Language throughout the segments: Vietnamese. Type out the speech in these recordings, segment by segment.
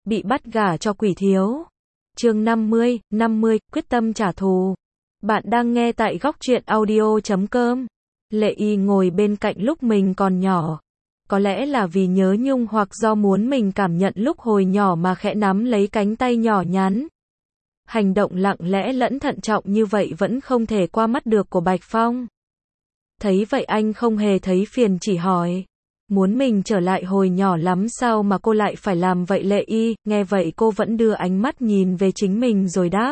bị bắt gả cho quỷ thiếu. Chương 50, quyết tâm trả thù. Bạn đang nghe tại góc truyện audio.com. Lệ Y ngồi bên cạnh lúc mình còn nhỏ. Có lẽ là vì nhớ nhung hoặc do muốn mình cảm nhận lúc hồi nhỏ mà khẽ nắm lấy cánh tay nhỏ nhắn. Hành động lặng lẽ lẫn thận trọng như vậy vẫn không thể qua mắt được của Bạch Phong. Thấy vậy anh không hề thấy phiền, chỉ hỏi. Muốn mình trở lại hồi nhỏ lắm sao mà cô lại phải làm vậy? Lệ Y, nghe vậy cô vẫn đưa ánh mắt nhìn về chính mình rồi đáp.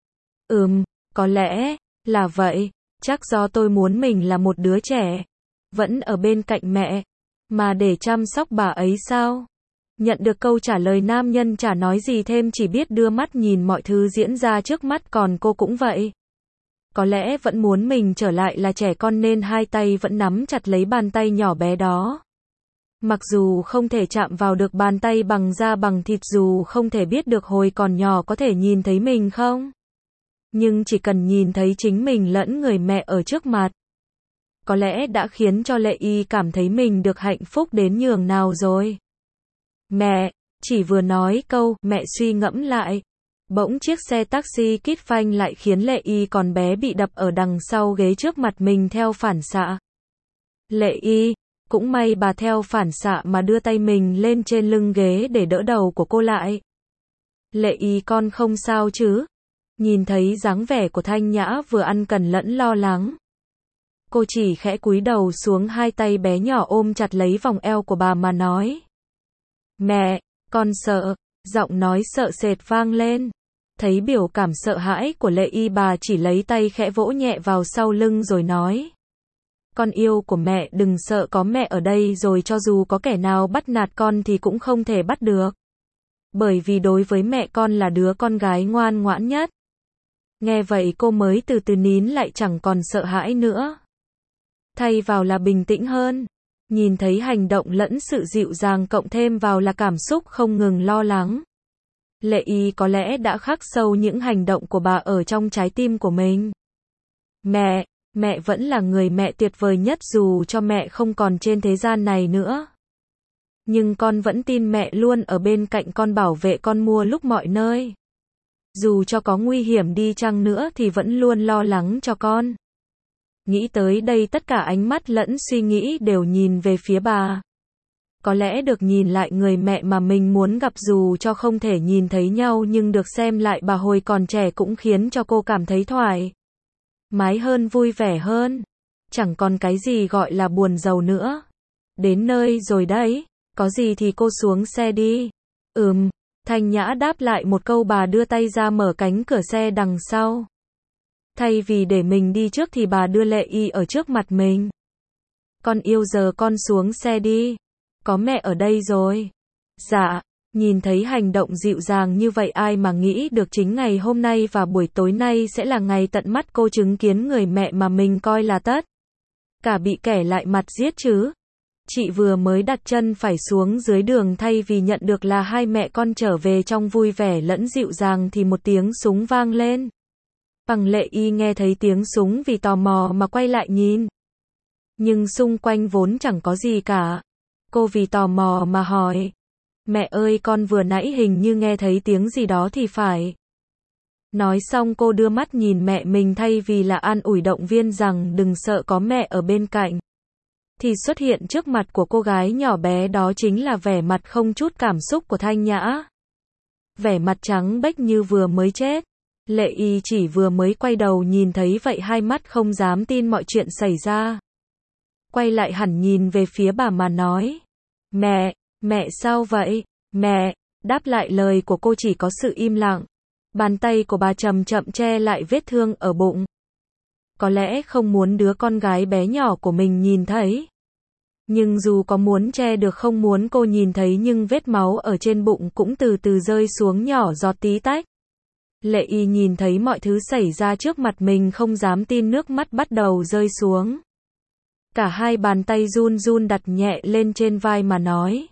Có lẽ là vậy, chắc do tôi muốn mình là một đứa trẻ, vẫn ở bên cạnh mẹ, mà để chăm sóc bà ấy sao? Nhận được câu trả lời, nam nhân chả nói gì thêm, chỉ biết đưa mắt nhìn mọi thứ diễn ra trước mắt. Còn cô cũng vậy. Có lẽ vẫn muốn mình trở lại là trẻ con nên hai tay vẫn nắm chặt lấy bàn tay nhỏ bé đó. Mặc dù không thể chạm vào được bàn tay bằng da bằng thịt, dù không thể biết được hồi còn nhỏ có thể nhìn thấy mình không, nhưng chỉ cần nhìn thấy chính mình lẫn người mẹ ở trước mặt, có lẽ đã khiến cho Lệ Y cảm thấy mình được hạnh phúc đến nhường nào rồi. Mẹ, chỉ vừa nói câu mẹ suy ngẫm lại, bỗng chiếc xe taxi kít phanh lại khiến Lệ Y còn bé bị đập ở đằng sau ghế trước mặt mình theo phản xạ. Lệ Y, cũng may bà theo phản xạ mà đưa tay mình lên trên lưng ghế để đỡ đầu của cô lại. Lệ Y, con không sao chứ? Nhìn thấy dáng vẻ của Thanh Nhã vừa ân cần lẫn lo lắng, cô chỉ khẽ cúi đầu xuống, hai tay bé nhỏ ôm chặt lấy vòng eo của bà mà nói. Mẹ, con sợ. Giọng nói sợ sệt vang lên. Thấy biểu cảm sợ hãi của Lệ Y, bà chỉ lấy tay khẽ vỗ nhẹ vào sau lưng rồi nói. Con yêu của mẹ, đừng sợ, có mẹ ở đây rồi cho dù có kẻ nào bắt nạt con thì cũng không thể bắt được. Bởi vì đối với mẹ, con là đứa con gái ngoan ngoãn nhất. Nghe vậy cô mới từ từ nín lại, chẳng còn sợ hãi nữa. Thay vào là bình tĩnh hơn. Nhìn thấy hành động lẫn sự dịu dàng cộng thêm vào là cảm xúc không ngừng lo lắng, Lệ Y có lẽ đã khắc sâu những hành động của bà ở trong trái tim của mình. Mẹ vẫn là người mẹ tuyệt vời nhất, dù cho mẹ không còn trên thế gian này nữa. Nhưng con vẫn tin mẹ luôn ở bên cạnh con, bảo vệ con mua lúc mọi nơi. Dù cho có nguy hiểm đi chăng nữa thì vẫn luôn lo lắng cho con. Nghĩ tới đây, tất cả ánh mắt lẫn suy nghĩ đều nhìn về phía bà. Có lẽ được nhìn lại người mẹ mà mình muốn gặp, dù cho không thể nhìn thấy nhau nhưng được xem lại bà hồi còn trẻ cũng khiến cho cô cảm thấy thoải mái hơn, vui vẻ hơn. Chẳng còn cái gì gọi là buồn rầu nữa. Đến nơi rồi đấy, có gì thì cô xuống xe đi. Thanh Nhã đáp lại một câu, bà đưa tay ra mở cánh cửa xe đằng sau. Thay vì để mình đi trước thì bà đưa Lệ Y ở trước mặt mình. Con yêu, giờ con xuống xe đi. Có mẹ ở đây rồi. Dạ. Nhìn thấy hành động dịu dàng như vậy, ai mà nghĩ được chính ngày hôm nay và buổi tối nay sẽ là ngày tận mắt cô chứng kiến người mẹ mà mình coi là tất cả bị kẻ lại mặt giết chứ. Chị vừa mới đặt chân phải xuống dưới đường, thay vì nhận được là hai mẹ con trở về trong vui vẻ lẫn dịu dàng thì một tiếng súng vang lên. Lệ Y nghe thấy tiếng súng vì tò mò mà quay lại nhìn. Nhưng xung quanh vốn chẳng có gì cả. Cô vì tò mò mà hỏi. Mẹ ơi, con vừa nãy hình như nghe thấy tiếng gì đó thì phải. Nói xong cô đưa mắt nhìn mẹ mình, thay vì là an ủi động viên rằng đừng sợ, có mẹ ở bên cạnh, thì xuất hiện trước mặt của cô gái nhỏ bé đó chính là vẻ mặt không chút cảm xúc của Thanh Nhã. Vẻ mặt trắng bệch như vừa mới chết. Lệ Y chỉ vừa mới quay đầu nhìn thấy vậy, hai mắt không dám tin mọi chuyện xảy ra. Quay lại hẳn nhìn về phía bà mà nói. Mẹ sao vậy? Mẹ, đáp lại lời của cô chỉ có sự im lặng. Bàn tay của bà chậm chậm che lại vết thương ở bụng. Có lẽ không muốn đứa con gái bé nhỏ của mình nhìn thấy. Nhưng dù có muốn che được không muốn cô nhìn thấy, nhưng vết máu ở trên bụng cũng từ từ rơi xuống nhỏ giọt tí tách. Lệ Y nhìn thấy mọi thứ xảy ra trước mặt mình không dám tin, nước mắt bắt đầu rơi xuống. Cả hai bàn tay run run đặt nhẹ lên trên vai mà nói.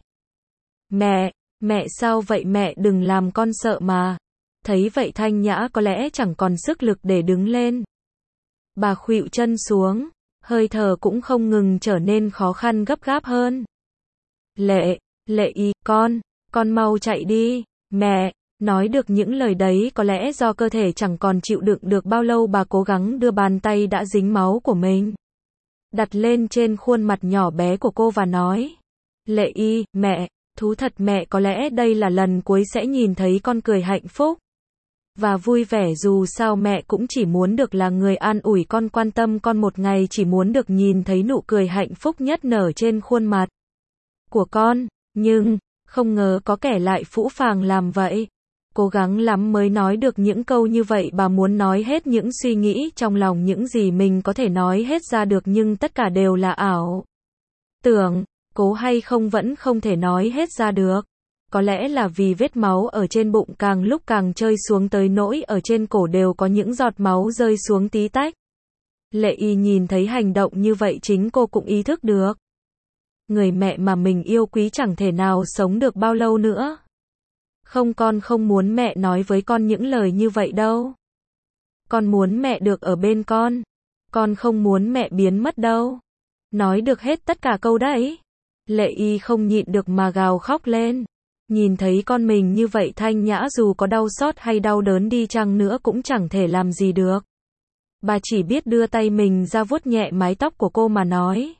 Mẹ sao vậy? Mẹ đừng làm con sợ mà. Thấy vậy Thanh Nhã có lẽ chẳng còn sức lực để đứng lên. Bà khuỵu chân xuống, hơi thở cũng không ngừng trở nên khó khăn gấp gáp hơn. Lệ Y, con mau chạy đi. Mẹ, nói được những lời đấy có lẽ do cơ thể chẳng còn chịu đựng được bao lâu bà cố gắng đưa bàn tay đã dính máu của mình đặt lên trên khuôn mặt nhỏ bé của cô và nói. Lệ Y, mẹ, thú thật mẹ có lẽ đây là lần cuối sẽ nhìn thấy con cười hạnh phúc và vui vẻ, dù sao mẹ cũng chỉ muốn được là người an ủi con, quan tâm con một ngày, chỉ muốn được nhìn thấy nụ cười hạnh phúc nhất nở trên khuôn mặt của con, nhưng không ngờ có kẻ lại phũ phàng làm vậy. Cố gắng lắm mới nói được những câu như vậy, bà muốn nói hết những suy nghĩ trong lòng, những gì mình có thể nói hết ra được, nhưng tất cả đều là ảo tưởng, cố hay không vẫn không thể nói hết ra được. Có lẽ là vì vết máu ở trên bụng càng lúc càng trơi xuống tới nỗi ở trên cổ đều có những giọt máu rơi xuống tí tách. Lệ Y nhìn thấy hành động như vậy chính cô cũng ý thức được. Người mẹ mà mình yêu quý chẳng thể nào sống được bao lâu nữa. Không, con không muốn mẹ nói với con những lời như vậy đâu. Con muốn mẹ được ở bên con. Con không muốn mẹ biến mất đâu. Nói được hết tất cả câu đấy, Lệ Y không nhịn được mà gào khóc lên. Nhìn thấy con mình như vậy, Thanh Nhã dù có đau xót hay đau đớn đi chăng nữa cũng chẳng thể làm gì được. Bà chỉ biết đưa tay mình ra vuốt nhẹ mái tóc của cô mà nói.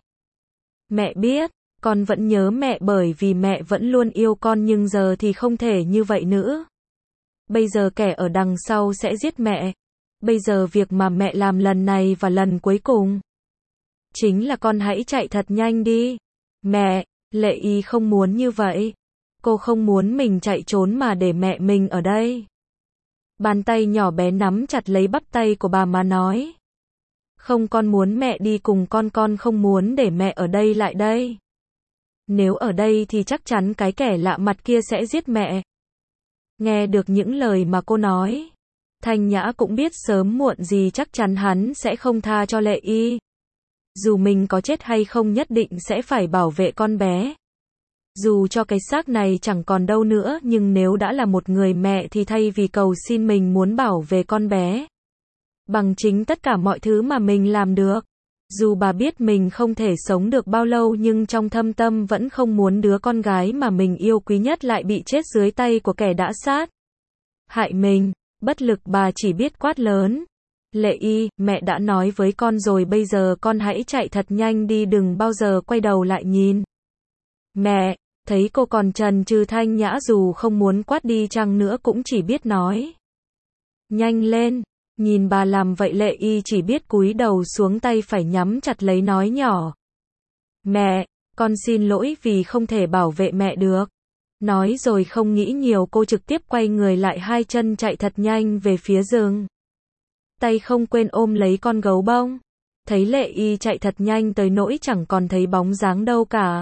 Mẹ biết, con vẫn nhớ mẹ bởi vì mẹ vẫn luôn yêu con, nhưng giờ thì không thể như vậy nữa. Bây giờ kẻ ở đằng sau sẽ giết mẹ. Bây giờ việc mà mẹ làm lần này và lần cuối cùng chính là con hãy chạy thật nhanh đi. Mẹ, Lệ Y không muốn như vậy. Cô không muốn mình chạy trốn mà để mẹ mình ở đây. Bàn tay nhỏ bé nắm chặt lấy bắp tay của bà mà nói. Không, con muốn mẹ đi cùng con không muốn để mẹ ở đây lại đây. Nếu ở đây thì chắc chắn cái kẻ lạ mặt kia sẽ giết mẹ. Nghe được những lời mà cô nói, Thanh Nhã cũng biết sớm muộn gì chắc chắn hắn sẽ không tha cho Lệ Y. Dù mình có chết hay không nhất định sẽ phải bảo vệ con bé. Dù cho cái xác này chẳng còn đâu nữa, nhưng nếu đã là một người mẹ thì thay vì cầu xin mình muốn bảo vệ con bé bằng chính tất cả mọi thứ mà mình làm được. Dù bà biết mình không thể sống được bao lâu, nhưng trong thâm tâm vẫn không muốn đứa con gái mà mình yêu quý nhất lại bị chết dưới tay của kẻ đã sát hại mình. Bất lực bà chỉ biết quát lớn. Lệ Y, mẹ đã nói với con rồi, bây giờ con hãy chạy thật nhanh đi, đừng bao giờ quay đầu lại nhìn. Mẹ, thấy cô còn chần chừ, Thanh Nhã dù không muốn quát đi chăng nữa cũng chỉ biết nói. Nhanh lên, nhìn bà làm vậy Lệ Y chỉ biết cúi đầu xuống, tay phải nhắm chặt lấy nói nhỏ. Mẹ, con xin lỗi vì không thể bảo vệ mẹ được. Nói rồi không nghĩ nhiều, cô trực tiếp quay người lại, hai chân chạy thật nhanh về phía rừng. Tay không quên ôm lấy con gấu bông. Thấy Lệ Y chạy thật nhanh tới nỗi chẳng còn thấy bóng dáng đâu cả.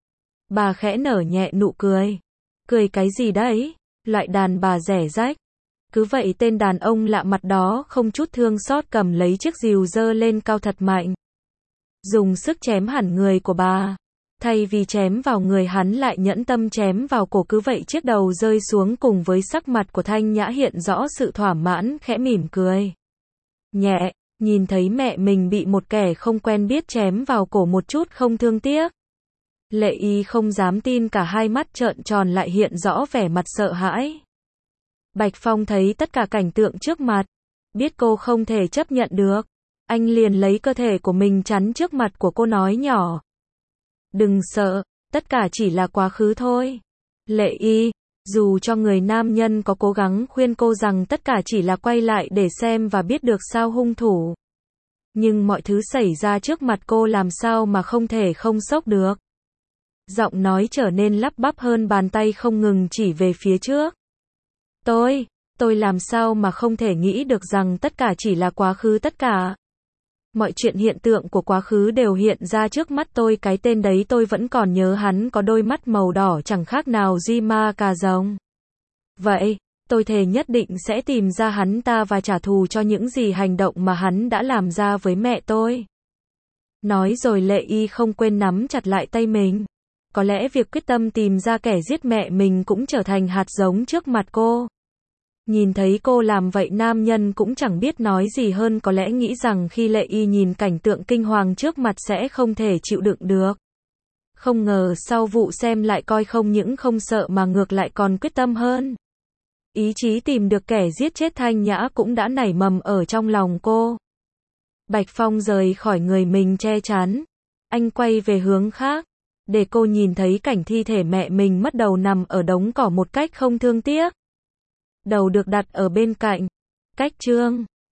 Bà khẽ nở nhẹ nụ cười. Cười cái gì đấy? Loại đàn bà rẻ rách. Cứ vậy tên đàn ông lạ mặt đó không chút thương xót cầm lấy chiếc rìu giơ lên cao thật mạnh. Dùng sức chém hẳn người của bà. Thay vì chém vào người hắn lại nhẫn tâm chém vào cổ, cứ vậy chiếc đầu rơi xuống, cùng với sắc mặt của Thanh Nhã hiện rõ sự thỏa mãn, khẽ mỉm cười nhẹ, nhìn thấy mẹ mình bị một kẻ không quen biết chém vào cổ một chút không thương tiếc. Lệ Y không dám tin, cả hai mắt trợn tròn lại hiện rõ vẻ mặt sợ hãi. Bạch Phong thấy tất cả cảnh tượng trước mặt, biết cô không thể chấp nhận được, anh liền lấy cơ thể của mình chắn trước mặt của cô nói nhỏ. Đừng sợ, tất cả chỉ là quá khứ thôi. Lệ Y, dù cho người nam nhân có cố gắng khuyên cô rằng tất cả chỉ là quay lại để xem và biết được sao hung thủ, nhưng mọi thứ xảy ra trước mặt cô làm sao mà không thể không sốc được. Giọng nói trở nên lắp bắp hơn, bàn tay không ngừng chỉ về phía trước. Tôi làm sao mà không thể nghĩ được rằng tất cả chỉ là quá khứ, tất cả mọi chuyện hiện tượng của quá khứ đều hiện ra trước mắt tôi, cái tên đấy tôi vẫn còn nhớ, hắn có đôi mắt màu đỏ chẳng khác nào Di Ma Cà Rồng. Vậy, tôi thề nhất định sẽ tìm ra hắn ta và trả thù cho những gì hành động mà hắn đã làm ra với mẹ tôi. Nói rồi Lệ Y không quên nắm chặt lại tay mình. Có lẽ việc quyết tâm tìm ra kẻ giết mẹ mình cũng trở thành hạt giống trước mặt cô. Nhìn thấy cô làm vậy, nam nhân cũng chẳng biết nói gì hơn, có lẽ nghĩ rằng khi Lệ Y nhìn cảnh tượng kinh hoàng trước mặt sẽ không thể chịu đựng được. Không ngờ sau vụ xem lại coi không những không sợ mà ngược lại còn quyết tâm hơn. Ý chí tìm được kẻ giết chết Thanh Nhã cũng đã nảy mầm ở trong lòng cô. Bạch Phong rời khỏi người mình che chắn. Anh quay về hướng khác, để cô nhìn thấy cảnh thi thể mẹ mình mất đầu nằm ở đống cỏ một cách không thương tiếc. Đầu được đặt ở bên cạnh. Cách chương